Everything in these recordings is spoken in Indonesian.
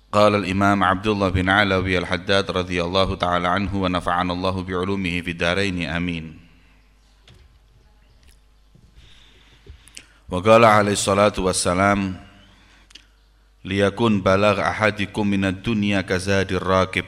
قال الإمام عبد الله بن علوي الحداد رضي الله تعالى عنه ونفعنا الله بعلومه في الدارين آمين. وقال عليه الصلاة والسلام ليكن بلغ أحدكم من الدنيا كزاد الراكب.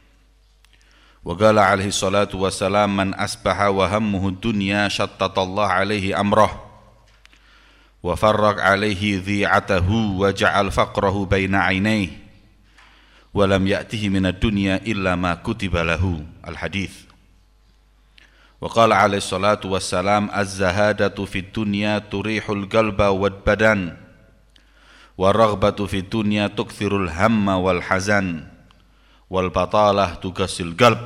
وقال عليه الصلاة والسلام من أصبح وهمه الدنيا شتت الله عليه أمره وفرق عليه ذيعته وجعل فقره بين عينيه ولم يأته من الدنيا إلا ما كتب له. الحديث. وقال عليه الصلاة والسلام الزهادة في الدنيا تريح القلب والبدن والرغبة في الدنيا تكثر الهم والحزن والبطالة تقسي القلب.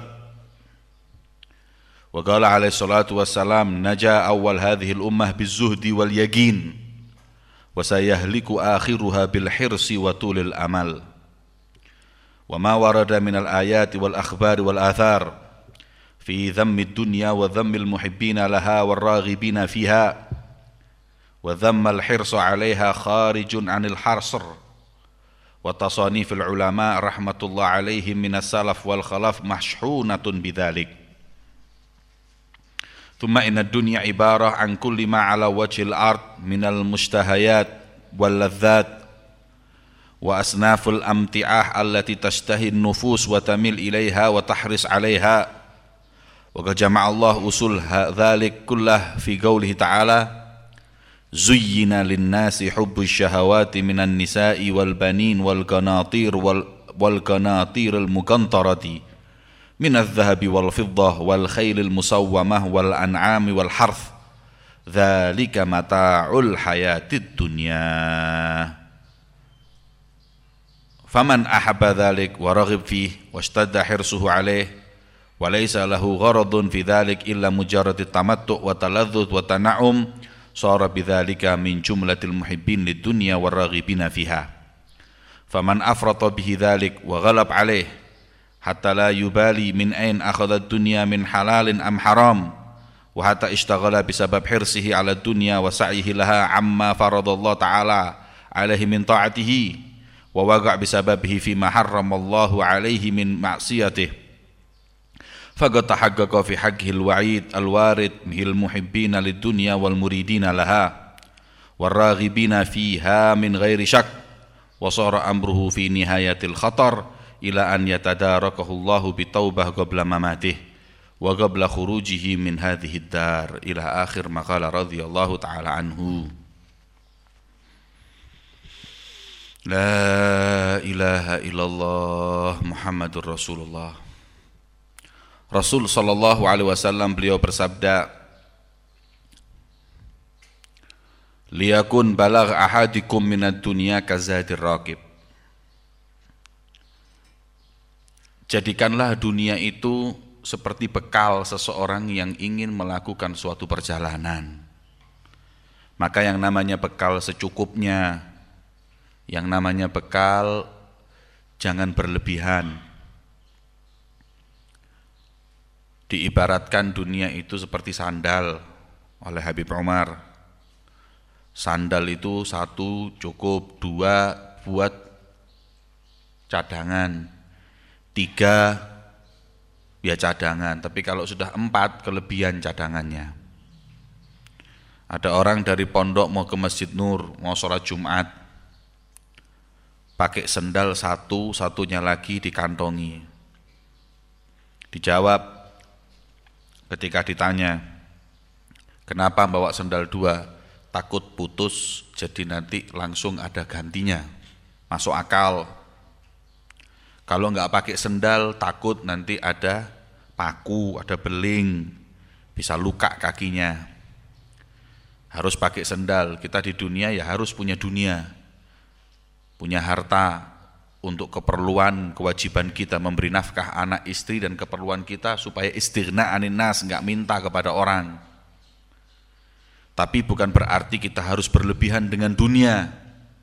وقال عليه الصلاة والسلام نجا أول هذه الأمة بالزهد واليقين وسيهلك آخرها بالحرص وطول الأمل. وما ورد من الآيات والأخبار والآثار في ذم الدنيا وذم المحبين لها والراغبين فيها وذم الحرص عليها خارج عن الحصر. وتصانيف العلماء رحمة الله عليهم من السلف والخلف مشحونة بذلك. ثم إن الدنيا عبارة عن كل ما على وجه الأرض من المشتهيات واللذات وأصناف الأمتعة التي تشتهي النفوس وتميل إليها وتحرص عليها. وقد جمع الله أصول ذلك كله في قوله تعالى زين للناس حب الشهوات من النساء والبنين والقناطير المقنطرة من الذهب والفضة والخيل المسومة والأنعام والحرث ذلك متاع الحياة الدنيا فمن أحب ذلك ورغب فيه واشتد حرصه عليه وليس له غرض في ذلك إلا مجرد التمتع والتلذذ والتنعم صار بذلك من جملة المحبين للدنيا والراغبين فيها. فمن أفرط به ذلك وغلب عليه حتى لا يبالي من أين أخذ الدنيا من حلال أم حرام وحتى اشتغل بسبب حرصه على الدنيا وسعيه لها عما فرض الله تعالى عليه من طاعته ووقع بسببه فيما حرم الله عليه من معصيته فقد تحقق في حقه الوعيد الوارد من المحبين للدنيا والمريدين لها والراغبين فيها من غير شك وصار أمره في نهاية الخطر إلى أن يتداركه الله بتوبة قبل مماته وقبل خروجه من هذه الدار إلى آخر ما قال رضي الله تعالى عنه. لا إله إلا الله محمد رسول الله. Rasul sallallahu alaihi wasallam beliau bersabda, liyakun balagh ahadikum minad dunya kazadir raqib. Jadikanlah dunia itu seperti bekal seseorang yang ingin melakukan suatu perjalanan. Maka yang namanya bekal secukupnya, yang namanya bekal jangan berlebihan. Diibaratkan dunia itu seperti sandal oleh Habib Umar. Sandal itu satu cukup, dua buat cadangan, tiga ya cadangan, tapi kalau sudah empat kelebihan cadangannya. Ada orang dari pondok mau ke Masjid Nur, mau sholat Jumat, pakai sendal satu, satunya lagi dikantongi. Dijawab ketika ditanya, kenapa bawa sendal dua? Takut putus, jadi nanti langsung ada gantinya. Masuk akal. Kalau enggak pakai sendal, takut nanti ada paku, ada beling, bisa luka kakinya. Harus pakai sendal. Kita di dunia ya harus punya dunia, punya harta untuk keperluan, kewajiban kita memberi nafkah anak istri dan keperluan kita supaya istighna anin nas, enggak minta kepada orang. Tapi bukan berarti kita harus berlebihan dengan dunia.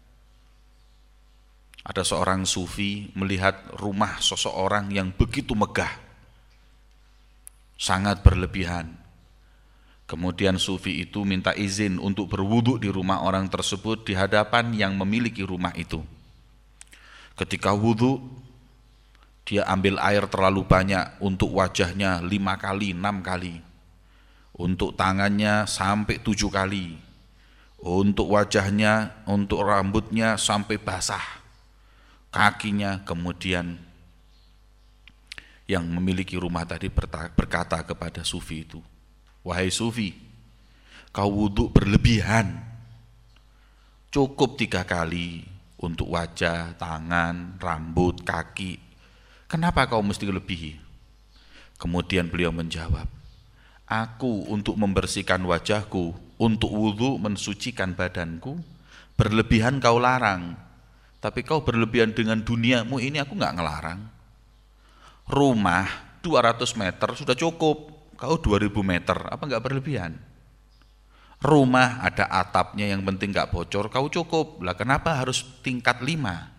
Ada seorang sufi melihat rumah seseorang yang begitu megah, sangat berlebihan. Kemudian sufi itu minta izin untuk berwudu di rumah orang tersebut di hadapan yang memiliki rumah itu. Ketika wudhu, dia ambil air terlalu banyak untuk wajahnya 5 kali, 6 kali. Untuk tangannya sampai 7 kali. Untuk wajahnya, untuk rambutnya sampai basah. Kakinya kemudian yang memiliki rumah tadi berkata kepada Sufi itu, wahai Sufi, kau wudhu berlebihan. Cukup 3 kali untuk wajah, tangan, rambut, kaki. Kenapa kau mesti lebihi? Kemudian beliau menjawab, aku untuk membersihkan wajahku, untuk wudhu mensucikan badanku, berlebihan kau larang. Tapi kau berlebihan dengan duniamu ini aku nggak ngelarang. Rumah 200 meter sudah cukup, kau 2000 meter, apa nggak berlebihan? Rumah ada atapnya yang penting nggak bocor, kau cukup. Lah kenapa harus tingkat 5?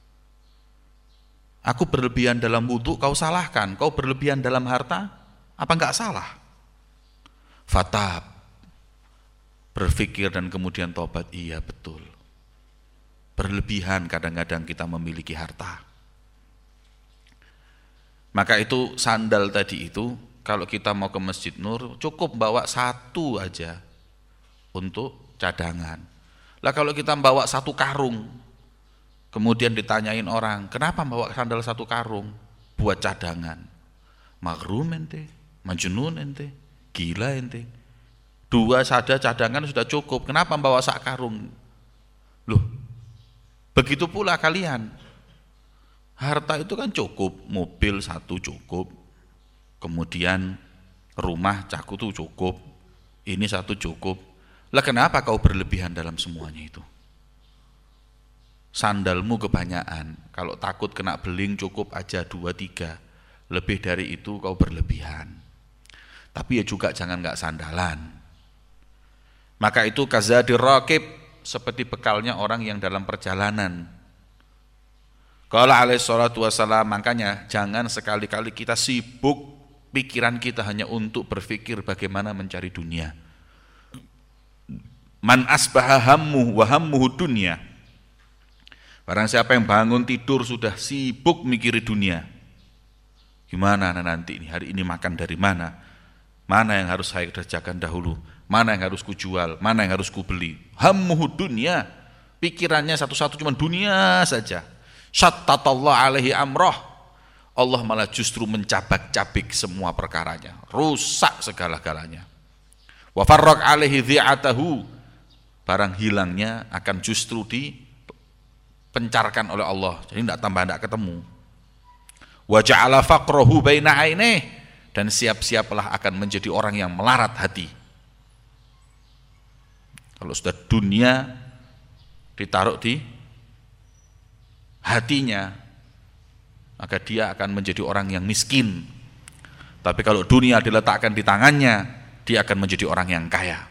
Aku berlebihan dalam wudhu, kau salahkan. Kau berlebihan dalam harta, apa nggak salah? Fatab, berpikir dan kemudian tobat, iya betul. Berlebihan kadang-kadang kita memiliki harta. Maka itu sandal tadi itu, kalau kita mau ke Masjid Nur, cukup bawa 1 aja untuk cadangan. Lah kalau kita bawa 1 karung, kemudian ditanyain orang, kenapa bawa sandal 1 karung? Buat cadangan. Magrum ente, majnun ente, gila ente. 2 saja cadangan sudah cukup, kenapa bawa 1 karung? Loh, begitu pula kalian. Harta itu kan cukup, mobil 1 cukup, kemudian rumah caku tuh cukup, ini 1 cukup. Lah kenapa kau berlebihan dalam semuanya itu? Sandalmu kebanyakan, kalau takut kena beling cukup aja 2-3, lebih dari itu kau berlebihan. Tapi ya juga jangan nggak sandalan. Maka itu kazadir raqib, seperti bekalnya orang yang dalam perjalanan. Qala alaihi salatu wassalam, makanya jangan sekali-kali kita sibuk pikiran kita hanya untuk berpikir bagaimana mencari dunia. Man asbaha hammuhu wa hammuhu dunya. Barang siapa yang bangun tidur sudah sibuk mikiri dunia. Gimana nanti ini, hari ini makan dari mana? Mana yang harus saya kerjakan dahulu? Mana yang harus kujual? Mana yang harus kubeli? Hammuhu dunya. Pikirannya satu-satu cuma dunia saja. Syattatallah alaihi amroh. Allah malah justru mencabak-cabik semua perkaranya. Rusak segala-galanya. Wa farraq alaihi dhi'atahu. Barang hilangnya akan justru dipencarkan oleh Allah, jadi tidak ketemu. Wa ja'ala faqrahu baina ainih, dan siap-siaplah akan menjadi orang yang melarat hati. Kalau sudah dunia ditaruh di hatinya, maka dia akan menjadi orang yang miskin. Tapi kalau dunia diletakkan di tangannya, dia akan menjadi orang yang kaya.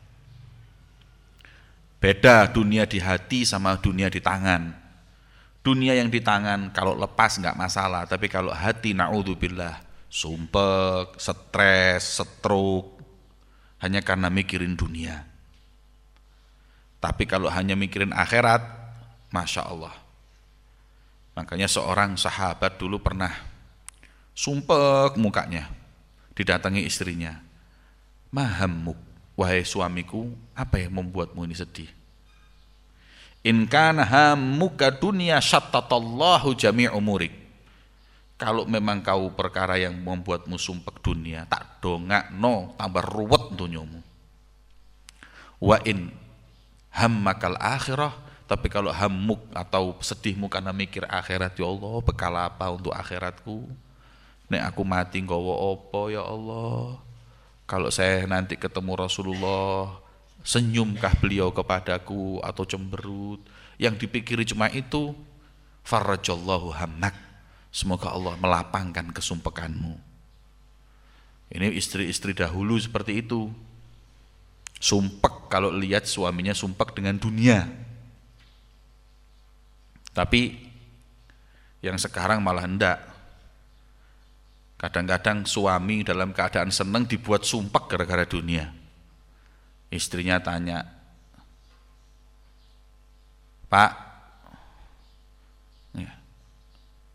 Beda dunia di hati sama dunia di tangan. Dunia yang di tangan kalau lepas nggak masalah, tapi kalau hati naudzubillah, sumpek, stres, stroke, hanya karena mikirin dunia. Tapi kalau hanya mikirin akhirat, Masya Allah. Makanya seorang sahabat dulu pernah sumpek mukanya, didatangi istrinya. Mahammuk, wahai suamiku, apa yang membuatmu ini sedih? In kana hammuka dunya syattatallahu jami'u umurik. Kalau memang kau perkara yang membuatmu sumpek dunia, tak dongakno tambah ruwet dunyamu. Wa in hammakal akhirah, tapi kalau hammuk atau sedihmu karena mikir akhirat, ya Allah, bekal apa untuk akhiratku? Nek aku mati nggawa apa ya Allah? Kalau saya nanti ketemu Rasulullah, senyumkah beliau kepadaku atau cemberut? Yang dipikiri cuma itu. Farajallahu hammak, semoga Allah melapangkan kesumpekanmu. Ini istri-istri dahulu seperti itu, sumpek kalau lihat suaminya sumpek dengan dunia. Tapi yang sekarang malah hendak. Kadang-kadang suami dalam keadaan senang dibuat sumpek gara-gara dunia. Istrinya tanya, Pak, ya,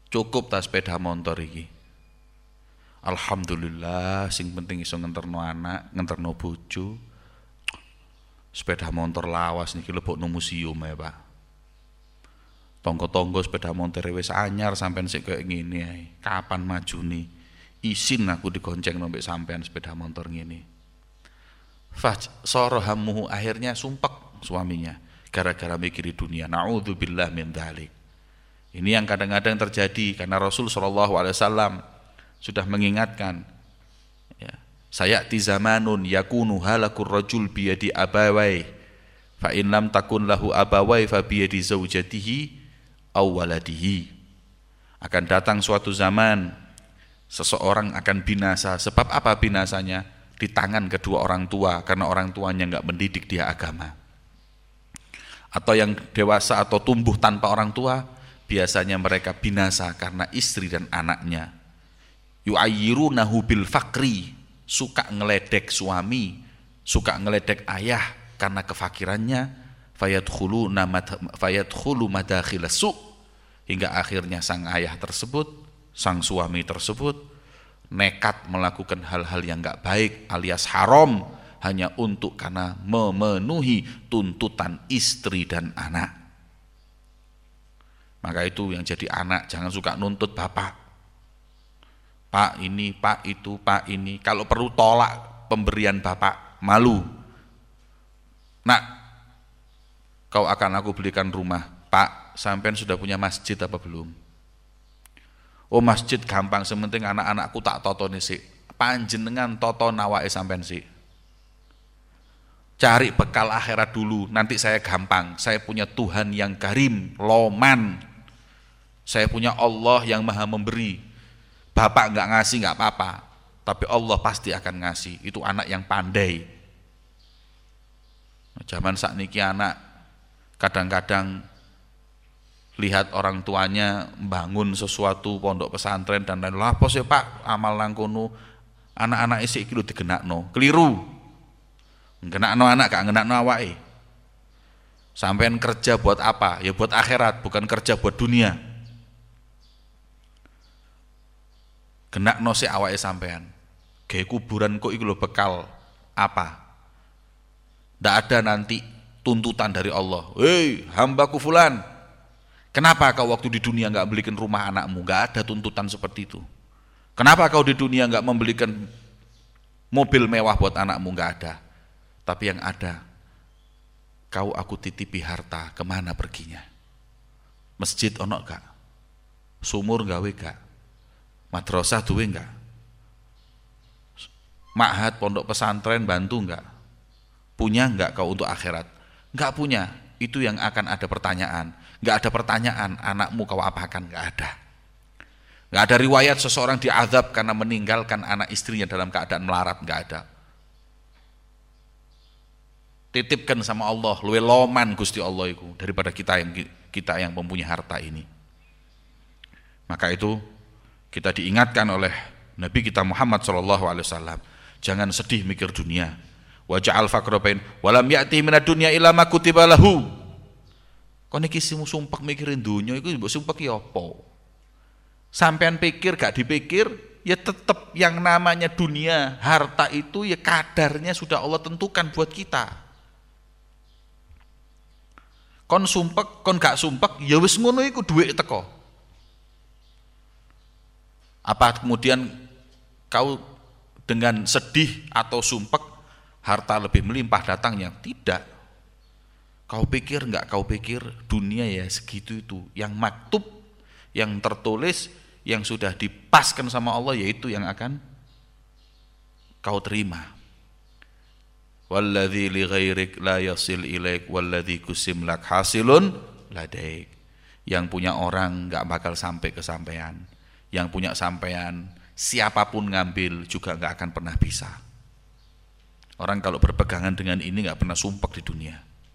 Cukup ta sepeda motor iki. Alhamdulillah, sing penting iso ngenterno anak, ngenterno bojo. Sepeda motor lawas niki lebokno museum ya, Pak. Tonggo-tonggo sepeda motor wis anyar sampean sik koyo ngene ae. Kapan majune? Isin aku digonceng mbek sampean sepeda motor ngene. Sorohamuhu, akhirnya sumpek suaminya gara-gara mikiri dunia. Na'udzubillah min dzalik. Ini yang kadang-kadang terjadi karena Rasul sallallahu alaihi wasallam sudah mengingatkan, ya, sayati zamanun yakunu halakur rajul biyadi abawai fa in lam takun lahu abawai fa biyadi zaujatihi aw waladihi. Akan datang suatu zaman seseorang akan binasa. Sebab apa binasanya? Di tangan kedua orang tua, karena orang tuanya enggak mendidik dia agama. Atau yang dewasa atau tumbuh tanpa orang tua, biasanya mereka binasa karena istri dan anaknya. Yu'ayyirunahu bil fakri, suka ngeledek suami, suka ngeledek ayah karena kefakirannya. Fayadkhulu madakhilas su', hingga akhirnya sang ayah tersebut, sang suami tersebut nekat melakukan hal-hal yang enggak baik alias haram hanya untuk karena memenuhi tuntutan istri dan anak. Maka itu yang jadi anak jangan suka nuntut bapak. Pak ini, pak itu, pak ini. Kalau perlu tolak pemberian bapak, malu. Nak, kau akan aku belikan rumah. Pak, sampean sudah punya masjid apa belum? Oh, masjid gampang, sementing anak-anakku tak totone sik. Panjenengan toto nawake sampean sik. Cari bekal akhirat dulu, nanti saya gampang. Saya punya Tuhan yang karim, loman. Saya punya Allah yang maha memberi. Bapak enggak ngasih enggak apa-apa, tapi Allah pasti akan ngasih. Itu anak yang pandai. Zaman sakniki anak kadang-kadang lihat orang tuanya bangun sesuatu pondok pesantren dan lain-lain. Lah apa sih Pak amal nang kono, anak-anak isik iki lho digenakno. Keliru. Nggenakno anak gak ngenakno awake. Sampean kerja buat apa? Ya buat akhirat, bukan kerja buat dunia. Genakno sik awake sampean. Gawe kuburan kok iku lho bekal apa? Ndak ada nanti tuntutan dari Allah. Hei, hambaku fulan, kenapa kau waktu di dunia enggak belikan rumah anakmu? Enggak ada tuntutan seperti itu. Kenapa kau di dunia enggak membelikan mobil mewah buat anakmu? Enggak ada. Tapi yang ada, kau aku titipi harta, kemana perginya? Masjid ono gak? Sumur gawe gak? Madrasah duwe enggak? Ma'had pondok pesantren bantu enggak? Punya enggak kau untuk akhirat? Enggak punya. Itu yang akan ada pertanyaan. Enggak ada pertanyaan anakmu kau apakan, enggak ada. Enggak ada riwayat seseorang diazab karena meninggalkan anak istrinya dalam keadaan melarat, enggak ada. Titipkan sama Allah, luwe loman Gusti Allah itu daripada kita yang mempunyai harta ini. Maka itu kita diingatkan oleh Nabi kita Muhammad SAW, jangan sedih mikir dunia. Wa ja'al faqra bain walam ya'ti minad dunya illa ma kutiba lahu. Kon iki sumpek mikirin dunia iku mbok sumpek ya apa? Sampean pikir gak dipikir, ya tetap yang namanya dunia, harta itu ya kadarnya sudah Allah tentukan buat kita. Kon sumpek, kon gak sumpek, ya wis ngono iku dhuwit teko. Apa kemudian kau dengan sedih atau sumpek harta lebih melimpah datangnya? Tidak. Kau pikir enggak, kau pikir dunia ya segitu itu. Yang maktub, yang tertulis, yang sudah dipaskan sama Allah, yaitu yang akan kau terima. Walladzi li ghairik la yasil ilaik walladzi kusim lak hasilun ladaik. Yang punya orang enggak bakal sampai ke sampean. Yang punya sampean, siapapun ngambil juga enggak akan pernah bisa. Orang kalau berpegangan dengan ini enggak pernah sumpek di dunia.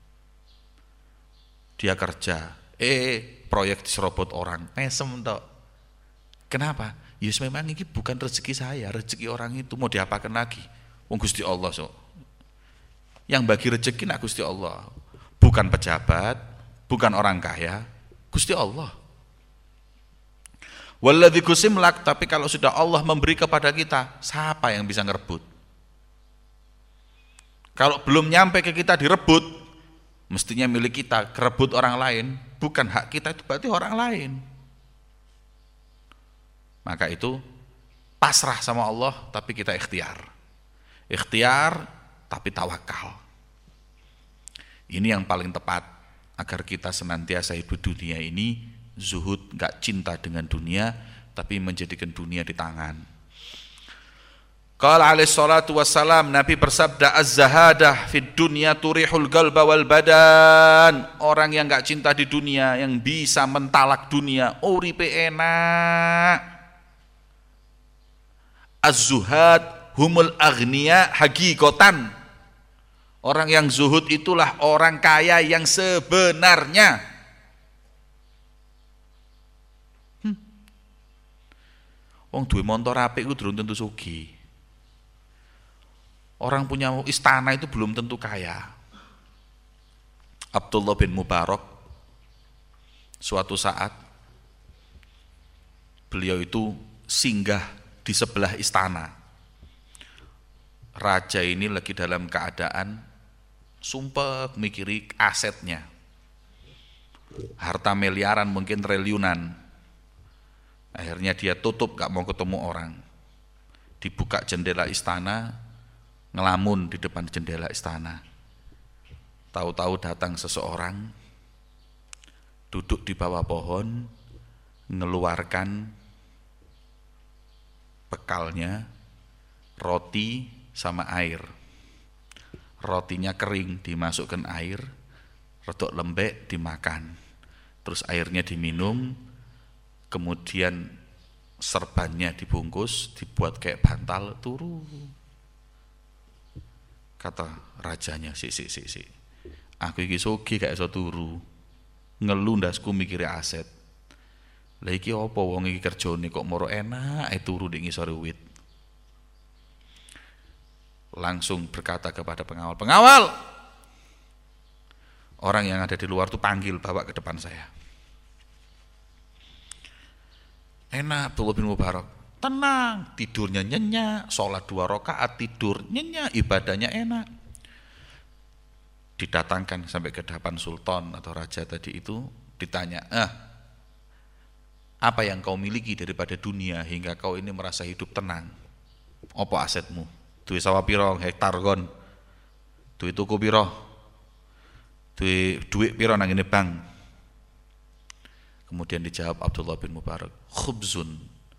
Dia kerja, proyek diserobot orang, mesem tok. Kenapa? Yes memang ini bukan rezeki saya, rezeki orang itu mau diapakan lagi? Wong Gusti Allah so. Yang bagi rezeki nak Gusti Allah, bukan pejabat, bukan orang kaya, Gusti Allah. Walladzi qusimlak, tapi kalau sudah Allah memberi kepada kita, siapa yang bisa ngerebut? Kalau belum nyampe ke kita direbut, mestinya milik kita, kerebut orang lain, bukan hak kita, itu berarti orang lain. Maka itu pasrah sama Allah, tapi kita ikhtiar. Ikhtiar, tapi tawakal. Ini yang paling tepat, agar kita senantiasa hidup dunia ini, zuhud, gak cinta dengan dunia, tapi menjadikan dunia di tangan. Qala alaihi salatu wassalam, Nabi bersabda, az-zahadah fid dunya turihul qalba wal badan. Orang yang gak cinta di dunia, yang bisa mentalak dunia, uripe enak. Az-zuhad humul aghniya haqiqatan. Orang yang zuhud itulah orang kaya yang sebenarnya. Wong duwe montor apik iku durung tentu sugih. Orang punya istana itu belum tentu kaya. Abdullah bin Mubarak suatu saat beliau itu singgah di sebelah istana. Raja ini lagi dalam keadaan sumpek mikiri asetnya. Harta miliaran, mungkin triliunan. Akhirnya dia tutup, gak mau ketemu orang. Dibuka jendela istana, ngelamun di depan jendela istana. Tahu-tahu datang seseorang, duduk di bawah pohon, ngeluarkan bekalnya, roti sama air. Rotinya kering, dimasukkan air, rodok lembek, dimakan. Terus airnya diminum, kemudian serbannya dibungkus, dibuat kayak bantal, turu. Kata rajanya, si, aku iki sugih gak iso turu, ngeluh ndasku mikire aset. Lah iki apa wong iki kerjane kok moro enak turu di ngisor wit. Langsung berkata kepada pengawal, pengawal, orang yang ada di luar tuh panggil, bawa ke depan saya. Enak Abdullah bin Mubarak, tenang, tidurnya nyenyak, sholat 2 rakaat tidur nyenyak, ibadahnya enak. Didatangkan sampai ke hadapan sultan atau raja tadi itu, ditanya, apa yang kau miliki daripada dunia hingga kau ini merasa hidup tenang? Apa asetmu? Duwe sawah piro hektar kon? Duwe tuku piro? Duwe duit piro nang ngene bank? Kemudian dijawab Abdullah bin Mubarak, khubzun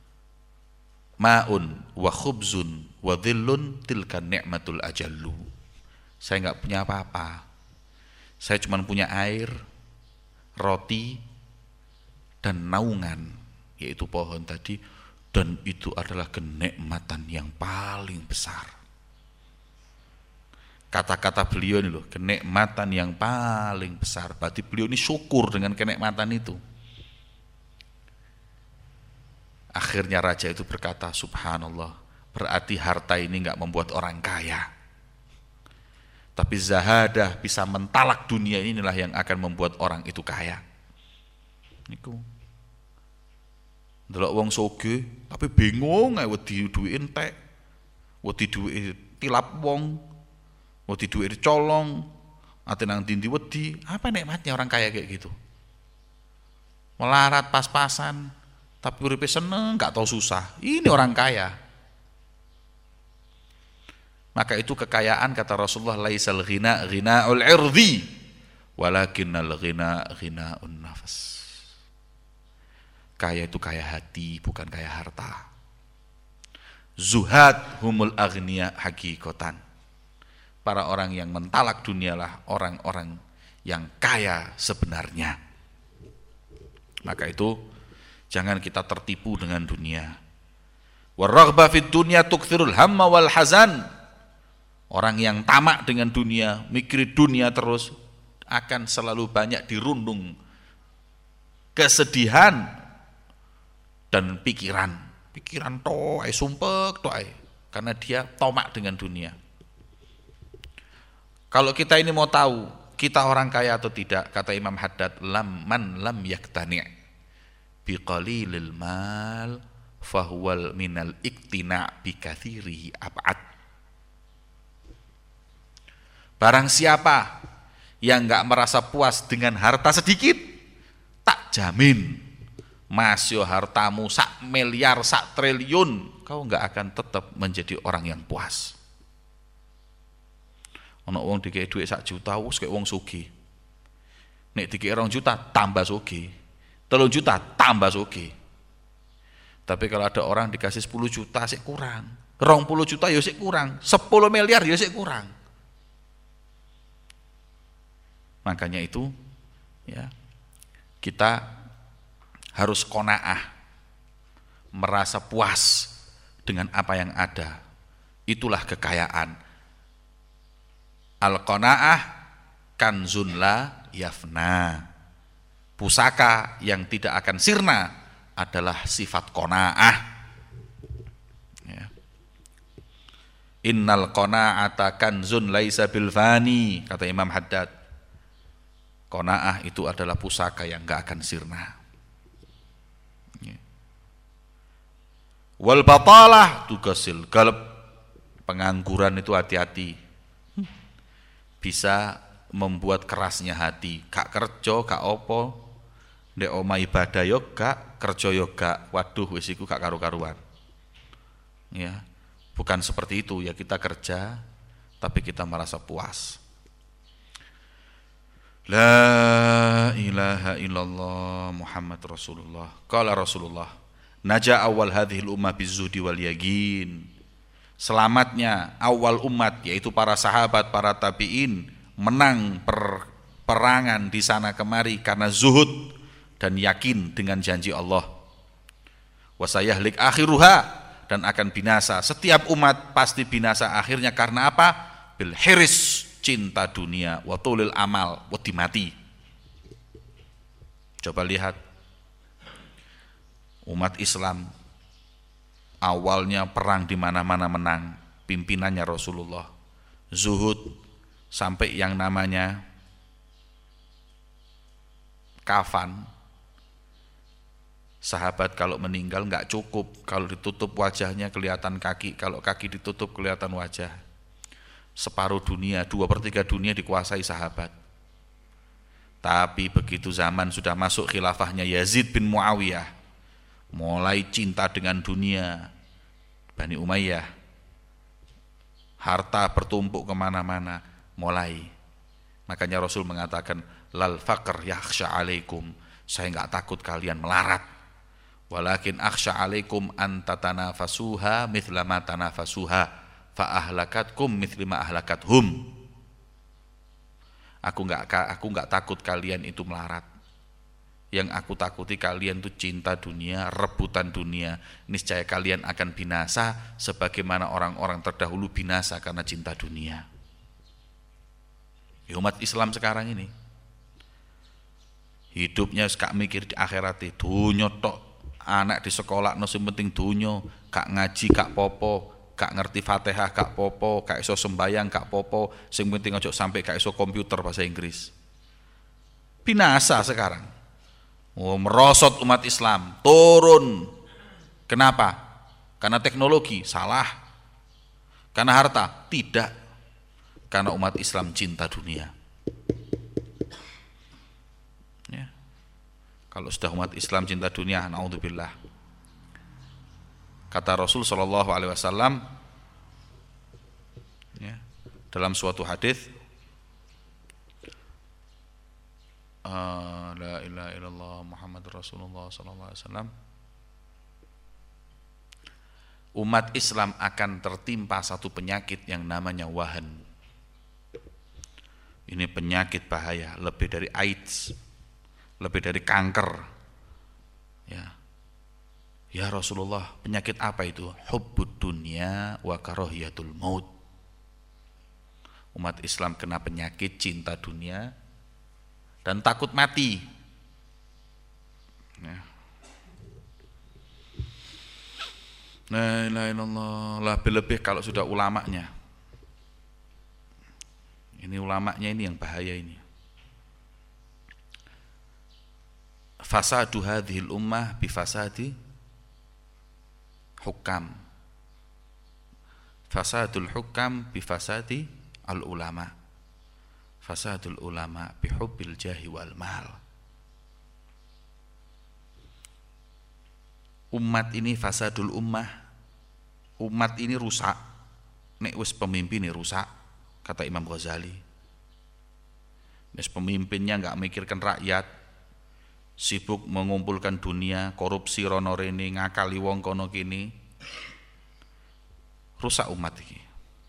ma'un wa khubzun wa dhillun tilka ni'matul ajallu. Saya enggak punya apa-apa. Saya cuma punya air, roti, dan naungan, yaitu pohon tadi, dan itu adalah kenikmatan yang paling besar. Kata-kata beliau ini loh, kenikmatan yang paling besar. Berarti beliau ini syukur dengan kenikmatan itu. Akhirnya raja itu berkata, subhanallah, berarti harta ini enggak membuat orang kaya. Tapi zahadah, bisa mentalak dunia, inilah yang akan membuat orang itu kaya. Niku. Delok wong sugih tapi bingung ae wedi duwe entek. Wedi duwe tilap wong. Wedi duwe colong. Ate nang ndi wedi. Apa nikmatnya orang kaya kayak gitu? Melarat pas-pasan, tapi uripe seneng, enggak tahu susah. Ini orang kaya. Maka itu kekayaan, kata Rasulullah, laisal ghina ghina'ul irdi, walakinnal ghina ghina'un nafas. Kaya itu kaya hati, bukan kaya harta. Zuhad humul aghniya haqiqatan. Para orang yang mentalak dunialah orang-orang yang kaya sebenarnya. Maka itu jangan kita tertipu dengan dunia. Waraghba fid dunya tukthirul hamma wal hazan. Orang yang tamak dengan dunia, mikir dunia terus, akan selalu banyak dirundung kesedihan dan pikiran toh sumpek toh karena dia tomak dengan dunia. Kalau kita ini mau tahu kita orang kaya atau tidak, kata Imam Haddad, lam yaktani', biqalilil mal fahuwal minal iktina' bikathirihi ab'ad. Barang siapa yang enggak merasa puas dengan harta sedikit, tak jamin masih hartamu sak miliar, sak triliun, kau enggak akan tetap menjadi orang yang puas. Ono wong dikei dhuwit 1 juta wis kaya wong sugih. Nek dikei 2 juta tambah sugih. 3 juta tambah sugih. Tapi kalau ada orang dikasih 10 juta sik kurang. 20 juta ya sik kurang. 10 miliar ya sik kurang. Makanya itu ya, kita harus qanaah, merasa puas dengan apa yang ada. Itulah kekayaan. Al-qanaah kanzun la yafna. Pusaka yang tidak akan sirna adalah sifat qanaah. Ya. Innal qanaata kanzun laisa bil fani, kata Imam Haddad. Qanaah itu adalah pusaka yang enggak akan sirna. Ya. Wal batalah tugasil galb. Pengangguran itu hati-hati. Bisa membuat kerasnya hati. Gak kerja, gak opo. Ndek omah ibadah yo gak, kerja yo gak. Waduh wis iku gak karu-karuan. Ya. Bukan seperti itu ya, kita kerja tapi kita merasa puas. La ilaha illallah Muhammad Rasulullah. Qala Rasulullah, naja awal hadhil ummah bizuhdi wal yaqin. Selamatnya awal umat, yaitu para sahabat, para tabi'in, menang perangan di sana kemari karena zuhud dan yakin dengan janji Allah. Wasayahlik akhiruha, dan akan binasa. Setiap umat pasti binasa akhirnya karena apa? Bil hiris, cinta dunia, wa tulil amal, wedi mati. Coba lihat umat Islam awalnya perang di mana-mana menang, pimpinannya Rasulullah. Zuhud sampai yang namanya kafan. Sahabat kalau meninggal enggak cukup, kalau ditutup wajahnya kelihatan kaki, kalau kaki ditutup kelihatan wajah. Separuh dunia, 2/3 dunia dikuasai sahabat. Tapi begitu zaman sudah masuk khilafahnya Yazid bin Muawiyah, mulai cinta dengan dunia. Bani Umayyah, harta bertumpuk kemana-mana, mulai. Makanya Rasul mengatakan, lal faqr yakhsha alaikum, saya enggak takut kalian melarat, walakin akhsha alaikum an tatanafasuha mithla ma tanafasuha fa ahlakatkum mithla ma ahlakathum. Aku enggak takut kalian itu melarat. Yang aku takuti kalian itu cinta dunia, rebutan dunia. Niscaya kalian akan binasa sebagaimana orang-orang terdahulu binasa karena cinta dunia. Ya, umat Islam sekarang ini hidupnya gak mikir di akhirat, dunya tok. Anak di sekolah no sing penting dunya, gak ngaji gak popo, gak ngerti Fatihah gak popo, gak iso sembayang gak popo, sing penting ojo sampai gak iso komputer bahasa Inggris. Binasa sekarang. Merosot umat Islam, turun. Kenapa? Karena teknologi, salah. Karena harta, tidak. Karena umat Islam cinta dunia. Ya. Kalau sudah umat Islam cinta dunia, naudzubillah. Kata Rasul sallallahu alaihi wasallam, ya, dalam suatu hadis, la ilaha illallah Muhammad Rasulullah sallallahu alaihi wasallam, umat Islam akan tertimpa satu penyakit yang namanya wahan. Ini penyakit bahaya, lebih dari AIDS, lebih dari kanker. Ya Rasulullah, penyakit apa itu? Hubbud dunya wa karahiyatul maut. Umat Islam kena penyakit cinta dunia dan takut mati. Ya. La ilaha illallah, lebih-lebih kalau sudah ulamanya. Ini ulamanya ini yang bahaya ini. fasadu hadhil ummah bifasadi hukam. Fasadul hukam bifasadi al ulama. Fasadul ulama bihubbil jahi wal mal. Umat ini fasadul ummah. Umat ini rusak. Nek wis pemimpin ini rusak, kata Imam Ghazali. Nek pemimpinnya enggak mikirkan rakyat, sibuk mengumpulkan dunia, korupsi rono rene, ngakali wong kono kini, rusak umat ini.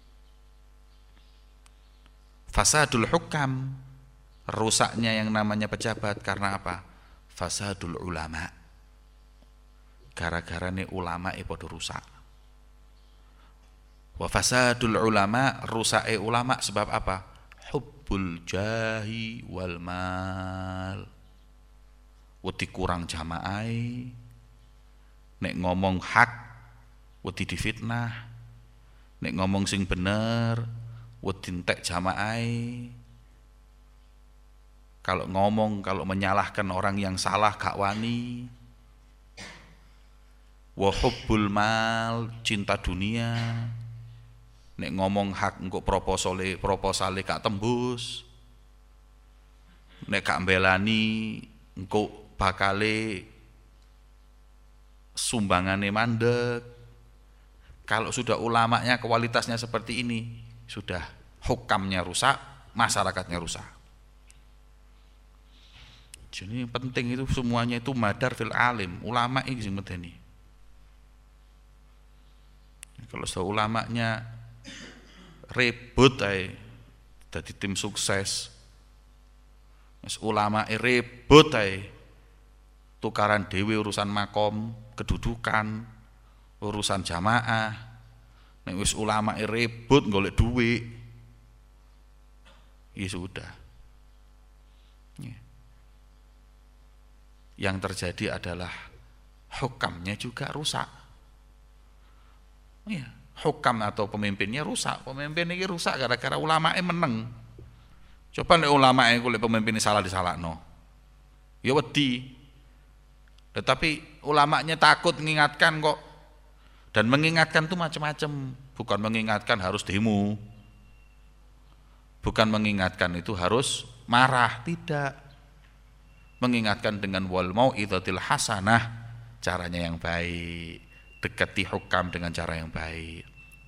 Fasadul hukam, rusaknya yang namanya pejabat karena apa? Fasadul ulama, gara-gara nih ulama podo rusak. Wa fasadul ulama, rusake ulama sebab apa? Hubbul jahi wal mal. Wedi kurang jamaai, nek ngomong hak wedi difitnah, nek ngomong sing bener wedi entek jamaai. Kalau ngomong, kalau menyalahkan orang yang salah gak wani. Wa hubbul mal, cinta dunia, nek ngomong hak engko proposale gak tembus, nek gak mbelani engko bakale sumbangane mandek. Kalau sudah ulamanya kualitasnya seperti ini, sudah hukamnya rusak, masyarakatnya rusak. Jadi penting itu semuanya itu madar fil alim, ulama ini sing medeni. Kalau sudah ulamanya ribut ae dadi tim sukses, wis ulama ribut ae tukaran dewe urusan makom, kedudukan, urusan jamaah. Nek wis ulama ribut golek duit, ya sudah. Yang terjadi adalah hukamnya juga rusak. Ya, hukam atau pemimpinnya rusak. Pemimpin ini rusak gara-gara ulama meneng. Coba nek ulama kulit pemimpin ini salah disalahno, ya wedi. Tetapi ulamanya takut mengingatkan kok. Dan mengingatkan itu macam-macam. Bukan mengingatkan harus demo, bukan mengingatkan itu harus marah, tidak. Mengingatkan dengan wal mau'izatil hasanah, caranya yang baik. Dekati hukam dengan cara yang baik.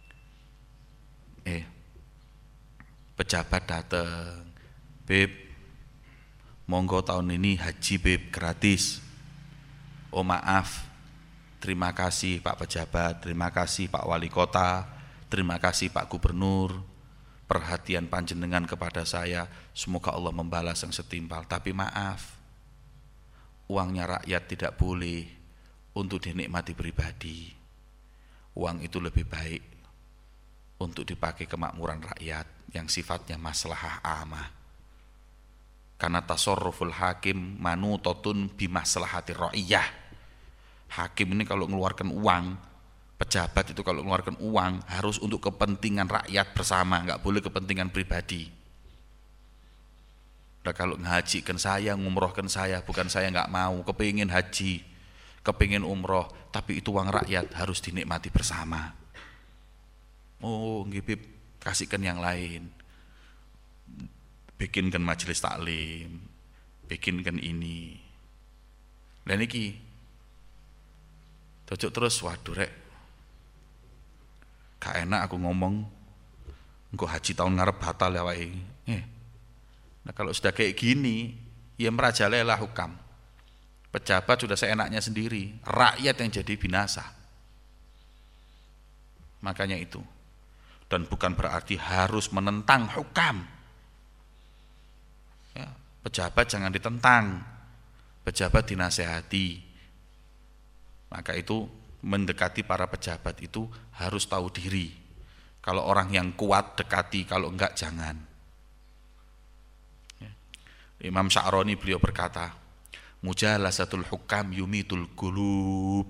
Pejabat datang, Beb, monggo tahun ini haji Beb gratis. Oh maaf, terima kasih Pak Pejabat, terima kasih Pak Wali Kota, terima kasih Pak Gubernur, perhatian panjenengan kepada saya, semoga Allah membalas yang setimpal. Tapi maaf, uangnya rakyat tidak boleh untuk dinikmati pribadi. Uang itu lebih baik untuk dipakai kemakmuran rakyat yang sifatnya maslahah amah. Karena tasarruful hakim manutotun bimaslahati ra'iyah. Hakim ini kalau mengeluarkan uang, pejabat itu kalau mengeluarkan uang harus untuk kepentingan rakyat bersama, enggak boleh kepentingan pribadi. Nah, kalau ngajikan saya, ngumrohkan saya, bukan saya enggak mau, kepingin haji, kepingin umroh, tapi itu uang rakyat harus dinikmati bersama. Oh, nggih Bib, kasihkan yang lain. Bikinkan majelis taklim, bikinkan ini. Dan iki cocok terus, waduh rek, gak enak aku ngomong, engko haji tahun ngarep batal ya wae. Nah kalau sudah kayak gini, ya merajalela hukam. Pejabat sudah seenaknya sendiri, rakyat yang jadi binasa. Makanya itu. Dan bukan berarti harus menentang hukam. Ya, pejabat jangan ditentang, pejabat dinasehati. Maka itu mendekati para pejabat itu harus tahu diri. Kalau orang yang kuat dekati, kalau enggak jangan. Ya. Imam Sya'rani beliau berkata, mujalasatul hukam yumitul qulub.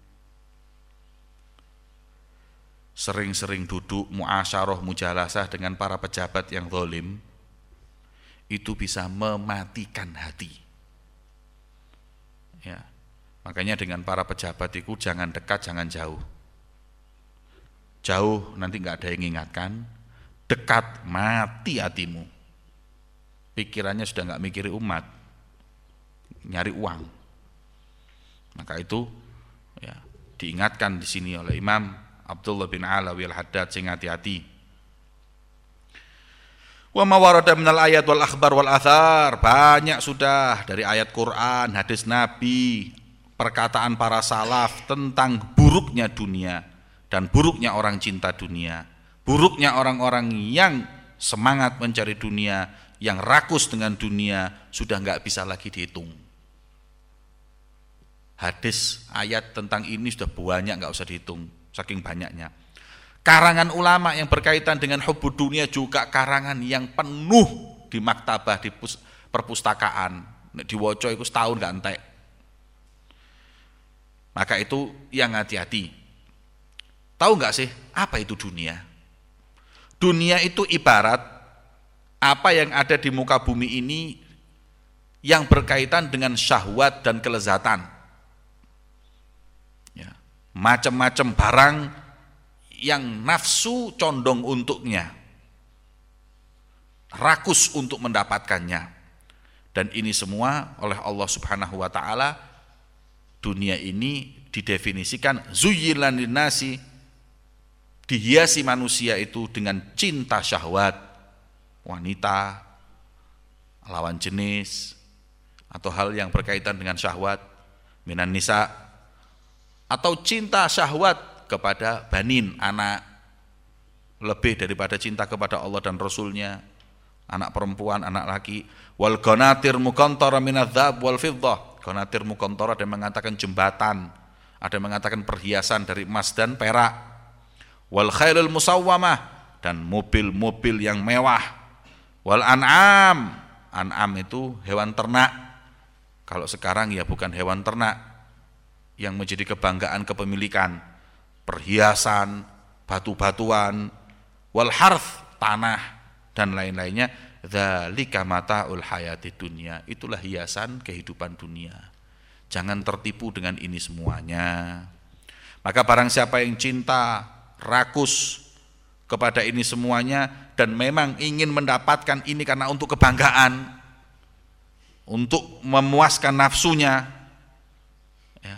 Sering-sering duduk muasyarah mujalasah dengan para pejabat yang zalim itu bisa mematikan hati. Ya. Makanya dengan para pejabat itu jangan dekat, jangan jauh. Jauh nanti nggak ada yang mengingatkan, dekat mati hatimu. Pikirannya sudah nggak mikiri umat, nyari uang. Maka itu ya diingatkan di sini oleh Imam Abdullah bin Alawi al-Haddad, sing hati-hati. Wa ma warada minal ayat wal akhbar wal athar, banyak sudah dari ayat Quran, hadis Nabi, perkataan para salaf tentang buruknya dunia dan buruknya orang cinta dunia, buruknya orang-orang yang semangat mencari dunia, yang rakus dengan dunia, sudah nggak bisa lagi dihitung. Hadis ayat tentang ini sudah banyak, nggak usah dihitung, saking banyaknya. Karangan ulama yang berkaitan dengan hubbud dunia juga karangan yang penuh di maktabah, di perpustakaan. Diwoco itu setahun nggak entek. Maka itu yang hati-hati. Tahu nggak sih apa itu dunia? Dunia itu ibarat apa yang ada di muka bumi ini yang berkaitan dengan syahwat dan kelezatan. Ya, macam-macam barang yang nafsu condong untuknya, rakus untuk mendapatkannya. Dan ini semua oleh Allah Subhanahu wa taala, dunia ini didefinisikan zuyyilan linnasi, dihiasi manusia itu dengan cinta syahwat, wanita, lawan jenis, atau hal yang berkaitan dengan syahwat, minan nisa, atau cinta syahwat kepada banin, anak, lebih daripada cinta kepada Allah dan Rasulnya, anak perempuan, anak laki. Wal qanatir muqantara minadz-dzahab wal fiddah. Qanatir muqantara ada yang mengatakan jembatan, ada yang mengatakan perhiasan dari emas dan perak. Wal khailul musawwamah, dan mobil-mobil yang mewah. Wal an'am, an'am itu hewan ternak. Kalau sekarang ya bukan hewan ternak yang menjadi kebanggaan kepemilikan, perhiasan, batu-batuan, wal harth, tanah dan lain-lainnya. Dzalika mataul hayatid dunya, itulah hiasan kehidupan dunia. Jangan tertipu dengan ini semuanya. Maka barang siapa yang cinta, rakus kepada ini semuanya dan memang ingin mendapatkan ini karena untuk kebanggaan, untuk memuaskan nafsunya, ya,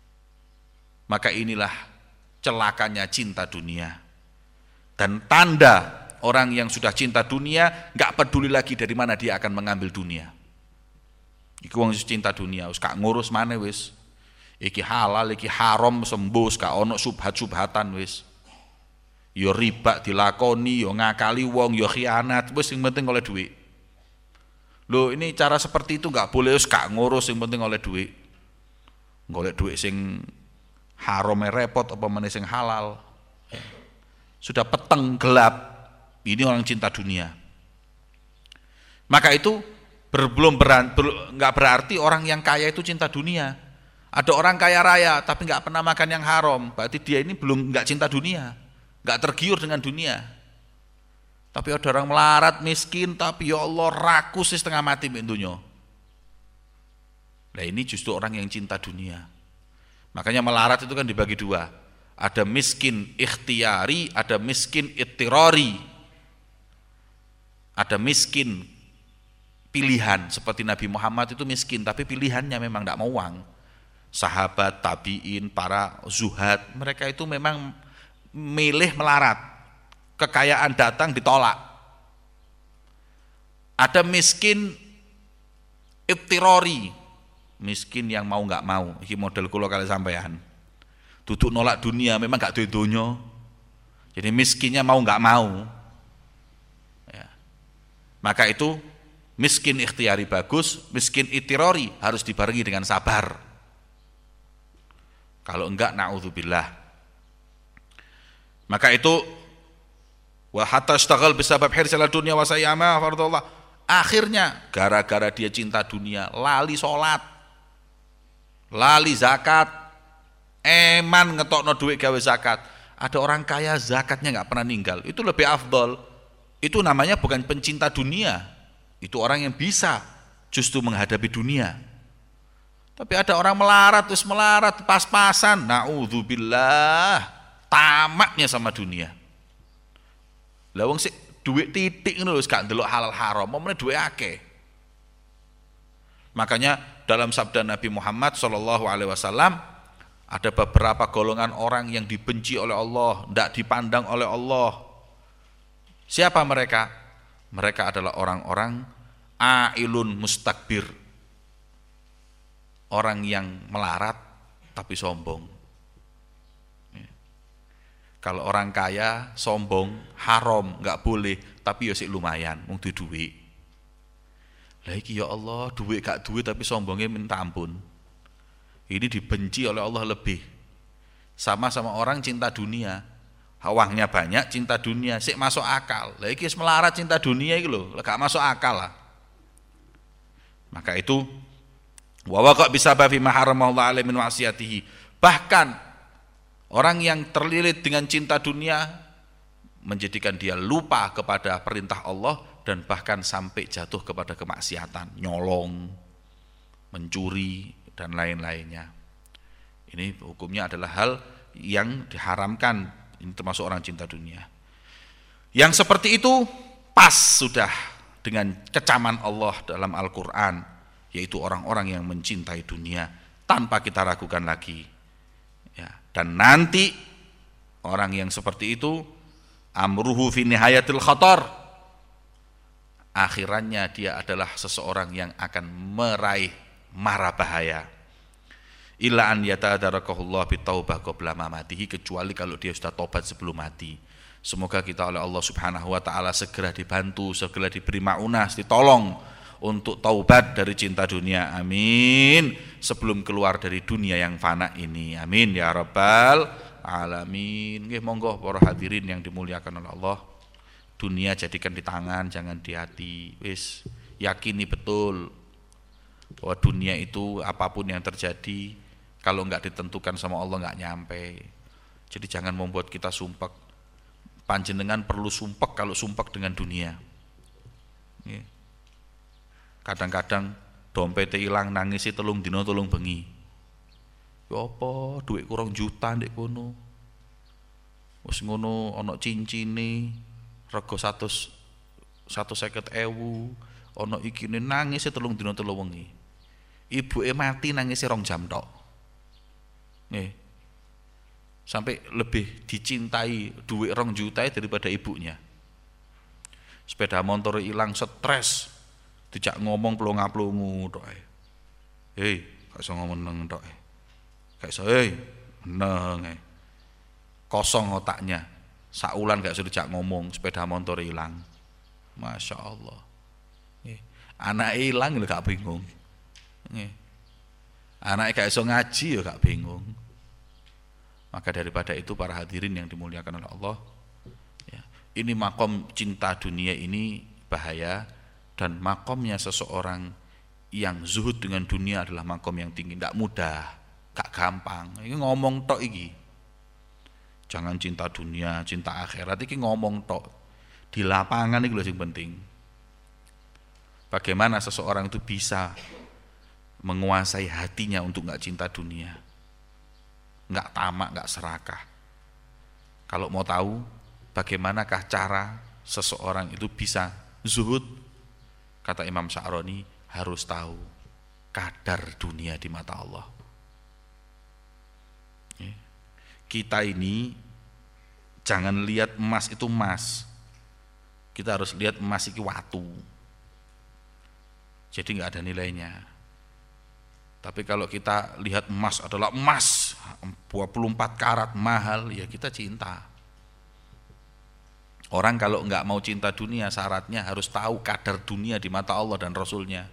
maka inilah celakanya cinta dunia. Dan tanda orang yang sudah cinta dunia gak peduli lagi dari mana dia akan mengambil dunia. Iku wong cinta dunia wis gak ngurus maneh wis. Iki halal, iki haram sembus, gak ono subhat-subhatan wis. Ya riba dilakoni, ya ngakali wong, ya khianat, wis sing penting oleh duit. Loh, ini cara seperti itu gak boleh, wis gak ngurus, sing penting oleh duit. Golek duit sing haram repot apa meneh sing halal. Sudah peteng gelap. Ini orang cinta dunia. Maka itu nggak berarti orang yang kaya itu cinta dunia. Ada orang kaya raya tapi nggak pernah makan yang haram, berarti dia ini belum nggak cinta dunia, nggak tergiur dengan dunia. Tapi ada orang melarat miskin tapi ya Allah rakus setengah mati mbek dunya. Nah ini justru orang yang cinta dunia. Makanya melarat itu kan dibagi dua. Ada miskin ikhtiyari, ada miskin ittirari. Ada miskin pilihan, seperti Nabi Muhammad itu miskin tapi pilihannya memang tidak mau uang. Sahabat, tabi'in, para zuhad, mereka itu memang milih melarat. Kekayaan datang ditolak. Ada miskin ittirori, miskin yang mau nggak mau. Ini model kula kali sampean. Duduk nolak dunia, memang nggak duwe donya. Jadi miskinnya mau nggak mau. Maka itu miskin ikhtiari bagus, miskin ittirori harus dibarengi dengan sabar. Kalau enggak naudzubillah. Maka itu wa hatta ishtaghal bisabab hirsil dunya wa sayyama fardullah. Akhirnya gara-gara dia cinta dunia, lali salat, lali zakat, eman ngetokno duit gawe zakat. Ada orang kaya zakatnya enggak pernah ninggal. Itu lebih afdol. Itu namanya bukan pencinta dunia. Itu orang yang bisa justru menghadapi dunia. Tapi ada orang melarat, terus melarat pas-pasan, naudzubillah, tamaknya sama dunia. Lah wong sik duit titik ngono wis gak ndelok halal haram, momene duit akeh. Makanya dalam sabda Nabi Muhammad SAW ada beberapa golongan orang yang dibenci oleh Allah, tidak dipandang oleh Allah. Siapa mereka? Mereka adalah orang-orang ailun mustakbir, orang yang melarat tapi sombong. Kalau orang kaya sombong haram, nggak boleh, tapi ya sik lumayan, mung duit. Lah iki ya Allah, duit gak duit tapi sombongnya minta ampun. Ini dibenci oleh Allah lebih. Sama-sama orang cinta dunia, uangnya banyak, cinta dunia, sik masuk akal. Lah iki wis melarat cinta dunia iki lho, gak masuk akal lah. Maka itu wa waqa bisababi ma haramallahu alaihi min ma'siyatihi. Bahkan orang yang terlilit dengan cinta dunia menjadikan dia lupa kepada perintah Allah dan bahkan sampai jatuh kepada kemaksiatan, nyolong, mencuri dan lain-lainnya. Ini hukumnya adalah hal yang diharamkan, ini termasuk orang cinta dunia. Yang seperti itu pas sudah dengan kecaman Allah dalam Al-Qur'an, yaitu orang-orang yang mencintai dunia tanpa kita ragukan lagi. Ya, dan nanti orang yang seperti itu amruhu fi nihayatil khatar, akhirannya dia adalah seseorang yang akan meraih mara bahaya. Illa an yata'adarakahullahi bitaubah qabla mamatihi, kecuali kalau dia sudah tobat sebelum mati. Semoga kita oleh Allah Subhanahu wa taala segera dibantu, segera diberi maunah, ditolong untuk taubat dari cinta dunia. Amin. Sebelum keluar dari dunia yang fana ini. Amin ya rabbal alamin. Nggih, monggo para hadirin yang dimuliakan oleh Allah. Dunia jadikan di tangan, jangan di hati. Wis yakini betul bahwa dunia itu apapun yang terjadi, kalau enggak ditentukan sama Allah enggak nyampe. Jadi jangan membuat kita sumpek. Panjenengan perlu sumpek kalau sumpek dengan dunia. Kadang-kadang dompetnya hilang, nangisi telung dino telung bengi. Ya apa, duit kurang juta ndek kono. Wis ngono ana cincine rego 150.000, ana ikine nangis telung dina telu wengi. Ibuke mati nangis 2 jam tok. Nggih. Sampai lebih dicintai duit 2 juta daripada ibunya. Sepeda motor hilang, stres. Dijak ngomong plonga-plongu tok ae. Hei, gak iso ngomong neng tok ae. Gak iso, meneng ae. Kosong otaknya. Saulan gak sudah jak ngomong, sepeda motor hilang. Masya Allah. Anak hilang lho gak bingung. Anak gak iso ngaji ya gak bingung. Maka daripada itu para hadirin yang dimuliakan oleh Allah, ya, ini makom cinta dunia ini bahaya, dan makomnya seseorang yang zuhud dengan dunia adalah makom yang tinggi, tidak mudah, gak gampang. Ini ngomong tok iki. Jangan cinta dunia, cinta akhirat iki ngomong tok. Di lapangan iki lho sing penting. Bagaimana seseorang itu bisa menguasai hatinya untuk enggak cinta dunia, enggak tamak, enggak serakah. Kalau mau tahu bagaimanakah cara seseorang itu bisa zuhud, kata Imam Sya'roni, harus tahu kadar dunia di mata Allah. Kita ini jangan lihat emas itu emas, kita harus lihat emas itu watu, jadi nggak ada nilainya. Tapi kalau kita lihat emas adalah emas 24 karat mahal, ya kita cinta. Orang kalau nggak mau cinta dunia, syaratnya harus tahu kadar dunia di mata Allah dan Rasulnya.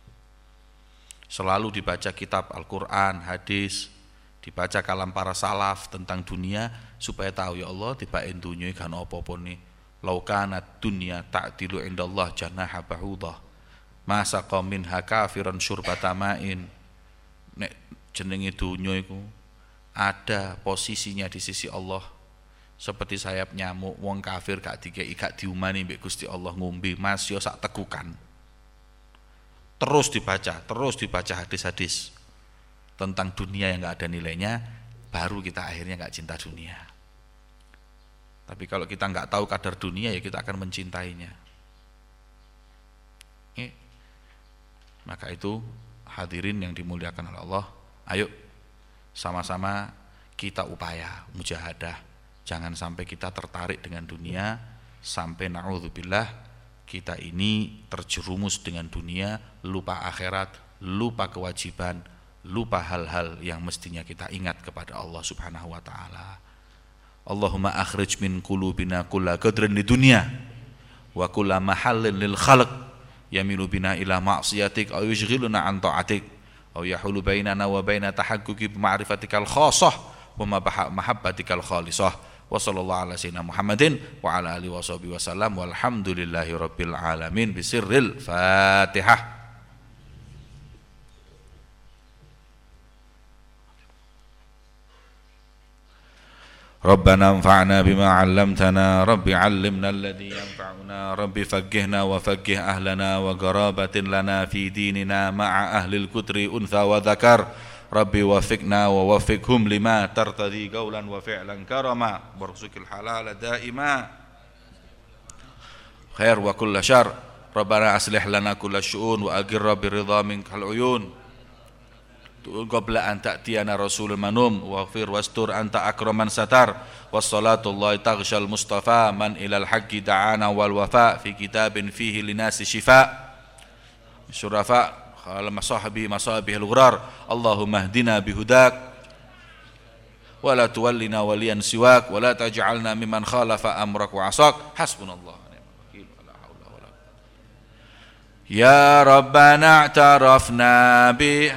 Selalu dibaca kitab Al-Quran, hadis, dibaca kalam para salaf tentang dunia, supaya tahu ya Allah tibain dunia kan apa-apa nih. Laukanat dunia ta'dilu indallah janaha ba'udah masa qaumin hakafiran syurbatama'in. Nek jenenge dunia itu ada posisinya di sisi Allah seperti sayap nyamuk, wong kafir gak dikei, gak diumani mbek Gusti Allah ngombe mas yo sak tegukan. Terus dibaca hadis-hadis. tentang dunia yang nggak ada nilainya, baru kita akhirnya nggak cinta dunia. Tapi kalau kita nggak tahu kadar dunia, ya kita akan mencintainya. Maka itu hadirin yang dimuliakan oleh Allah, ayo sama-sama kita upaya mujahadah, jangan sampai kita tertarik dengan dunia sampai na'udzubillah kita ini terjerumus dengan dunia, lupa akhirat, lupa kewajiban, lupa hal-hal yang mestinya kita ingat kepada Allah Subhanahu wa taala. Allahumma akhrij min qulubina kulla qadrin li dunya wa kulla mahallin lil khalq yamilu bina ila ma'siyatik aw yushghiluna an ta'atik aw yahulu bainana wa baina tahaqquqi bi ma'rifatikal khassah wa mahabbatikal khalisah. Wa sallallahu ala sayyidina Muhammadin wa ala alihi wa sahbihi wasallam walhamdulillahi rabbil alamin bisirril Fatihah. Rabbana anfa'na bima 'allamtana rabbi 'allimna alladhi yanfa'una rabbi faqqihna wa faqqih ahlana wa qarabatin lana fi dinina ma'a ahlil kutri untha wa dzakar rabbi wafiqna wa wafiqhum lima tartadi qawlan wa fi'lan karama warzuqil halala daima khair wa kulla syarr rabbana aslih lana kulla syu'un wa agirra biridha minkal uyun qabla an ta'tiyana rasulul manum waghfir wastur anta akraman satar wassalatullahi taghshal mustafa man ilal haqqi da'ana wal wafa fi kitabin fihi linasi shifa syurafa khala masahabi masabihil ghurar Allahumma hdina bihudak wa la tuwallina waliyan siwak wa la taj'alna mimman khalafa amrak wa asak hasbunallah wa ni'mal wakeel wa la haula wa la quwwata ya rabbana i'tarafna bi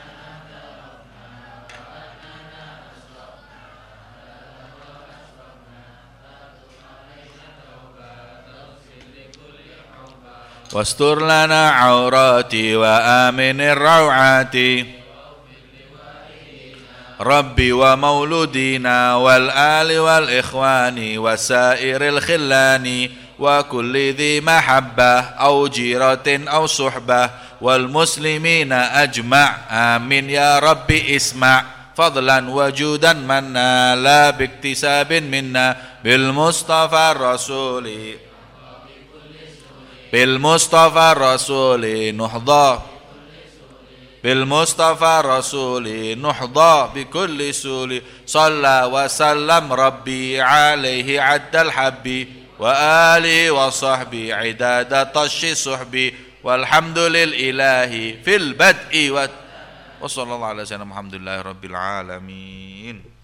wastur lana aurati wa aminir rawati Rabbi wa mauludina wal ali wal ikhwani wasairil khillani wa kulli dhi mahabbah aw jiratin aw suhbah wal muslimina ajma' amin ya Rabbi isma' fadlan wajudan manna la biktisabin minna bil mustafa rasuli bil mustafa rasuli nuhdha bil mustafa rasuli nuhdha bi kulli suli salla wa sallam rabbi alaihi addal habbi wa alihi wa sahbi idada tashi suhbi walhamdulil ilahi fil bad'i wa sallallahu ala sayyidina Muhammadillahi rabbil alamin.